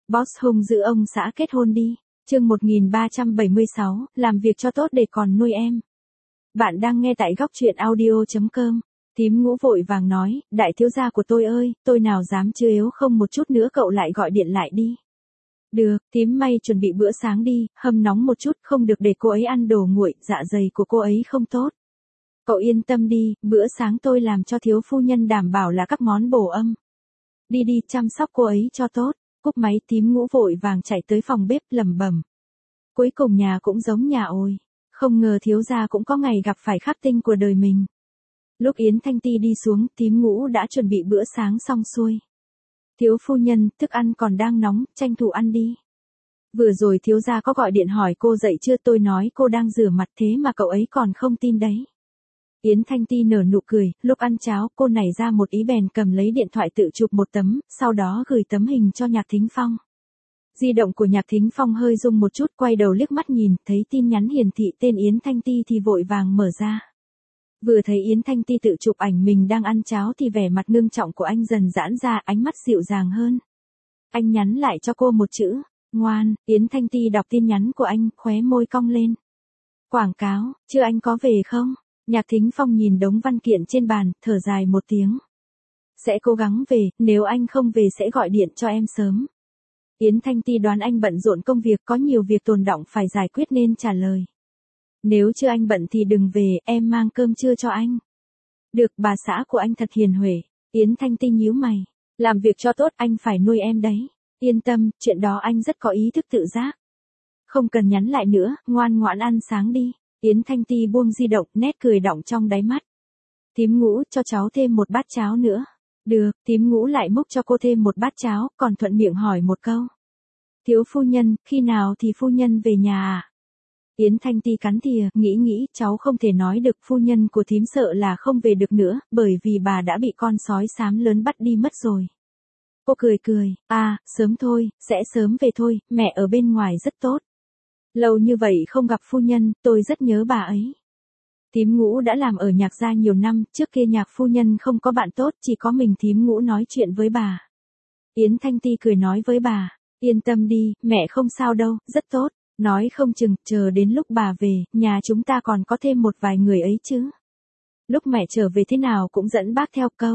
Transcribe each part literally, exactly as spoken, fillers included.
Boss hung dữ ông xã kết hôn đi. Chương một nghìn ba trăm bảy mươi sáu, làm việc cho tốt để còn nuôi em. Bạn đang nghe tại góc truyện audio chấm com. Thím Ngũ vội vàng nói, đại thiếu gia của tôi ơi, tôi nào dám chưa yếu không một chút nữa cậu lại gọi điện lại đi. Được, thím may chuẩn bị bữa sáng đi, hâm nóng một chút, không được để cô ấy ăn đồ nguội, dạ dày của cô ấy không tốt. Cậu yên tâm đi, bữa sáng tôi làm cho thiếu phu nhân đảm bảo là các món bổ âm. Đi đi, chăm sóc cô ấy cho tốt. Cúp máy, Thím Ngũ vội vàng chạy tới phòng bếp lẩm bẩm. Cuối cùng nhà cũng giống nhà ôi. Không ngờ thiếu gia cũng có ngày gặp phải khắc tinh của đời mình. Lúc Yến Thanh Ti đi xuống, Thím Ngũ đã chuẩn bị bữa sáng xong xuôi. Thiếu phu nhân, thức ăn còn đang nóng, tranh thủ ăn đi. Vừa rồi thiếu gia có gọi điện hỏi cô dậy chưa, tôi nói cô đang rửa mặt thế mà cậu ấy còn không tin đấy. Yến Thanh Ti nở nụ cười, lúc ăn cháo cô nảy ra một ý bèn cầm lấy điện thoại tự chụp một tấm, sau đó gửi tấm hình cho Nhạc Thính Phong. Di động của Nhạc Thính Phong hơi rung một chút, quay đầu liếc mắt nhìn, thấy tin nhắn hiển thị tên Yến Thanh Ti thì vội vàng mở ra. Vừa thấy Yến Thanh Ti tự chụp ảnh mình đang ăn cháo thì vẻ mặt ngưng trọng của anh dần giãn ra, ánh mắt dịu dàng hơn. Anh nhắn lại cho cô một chữ, ngoan. Yến Thanh Ti đọc tin nhắn của anh, khóe môi cong lên. Quảng cáo, chưa anh có về không? Nhạc Thính Phong nhìn đống văn kiện trên bàn, thở dài một tiếng. Sẽ cố gắng về, nếu anh không về sẽ gọi điện cho em sớm. Yến Thanh Ti đoán anh bận rộn công việc, có nhiều việc tồn đọng phải giải quyết nên trả lời. Nếu chưa anh bận thì đừng về, em mang cơm trưa cho anh. Được, bà xã của anh thật hiền huệ. Yến Thanh Ti nhíu mày. Làm việc cho tốt anh phải nuôi em đấy. Yên tâm, chuyện đó anh rất có ý thức tự giác. Không cần nhắn lại nữa, ngoan ngoãn ăn sáng đi. Yến Thanh Ti buông di động, nét cười đọng trong đáy mắt. Thím Ngũ, cho cháu thêm một bát cháo nữa. Được, Thím Ngũ lại múc cho cô thêm một bát cháo, còn thuận miệng hỏi một câu. Thiếu phu nhân, khi nào thì phu nhân về nhà à? Yến Thanh Ti cắn thìa, nghĩ nghĩ, cháu không thể nói được, phu nhân của thím sợ là không về được nữa, bởi vì bà đã bị con sói xám lớn bắt đi mất rồi. Cô cười cười, à, sớm thôi, sẽ sớm về thôi, mẹ ở bên ngoài rất tốt. Lâu như vậy không gặp phu nhân, tôi rất nhớ bà ấy. Thím Ngũ đã làm ở Nhạc gia nhiều năm, trước kia Nhạc phu nhân không có bạn tốt, chỉ có mình Thím Ngũ nói chuyện với bà. Yến Thanh Ti cười nói với bà, yên tâm đi, mẹ không sao đâu, rất tốt. Nói không chừng, chờ đến lúc bà về, nhà chúng ta còn có thêm một vài người ấy chứ. Lúc mẹ trở về thế nào cũng dẫn bác theo câu.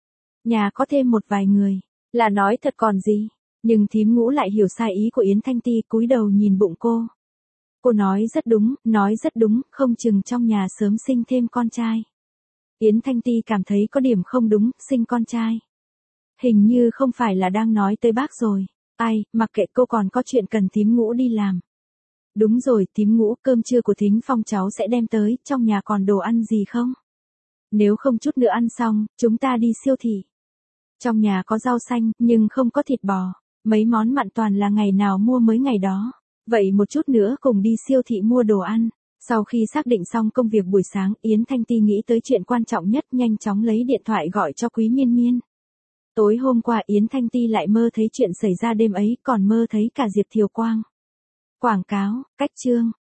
Nhà có thêm một vài người, là nói thật còn gì. Nhưng Thím Ngũ lại hiểu sai ý của Yến Thanh Ti, cúi đầu nhìn bụng cô. Cô nói rất đúng, nói rất đúng, không chừng trong nhà sớm sinh thêm con trai. Yến Thanh Ti cảm thấy có điểm không đúng, sinh con trai. Hình như không phải là đang nói tới bác rồi. Ai, mặc kệ, cô còn có chuyện cần Thím Ngũ đi làm. Đúng rồi, Thím Ngũ, cơm trưa của Thính Phong cháu sẽ đem tới, trong nhà còn đồ ăn gì không? Nếu không chút nữa ăn xong, chúng ta đi siêu thị. Trong nhà có rau xanh, nhưng không có thịt bò. Mấy món mặn toàn là ngày nào mua mới ngày đó. Vậy một chút nữa cùng đi siêu thị mua đồ ăn. Sau khi xác định xong công việc buổi sáng, Yến Thanh Ti nghĩ tới chuyện quan trọng nhất, nhanh chóng lấy điện thoại gọi cho Quý Miên Miên. Tối hôm qua Yến Thanh Ti lại mơ thấy chuyện xảy ra đêm ấy, còn mơ thấy cả Diệp Thiều Quang. Quảng cáo, cách chương.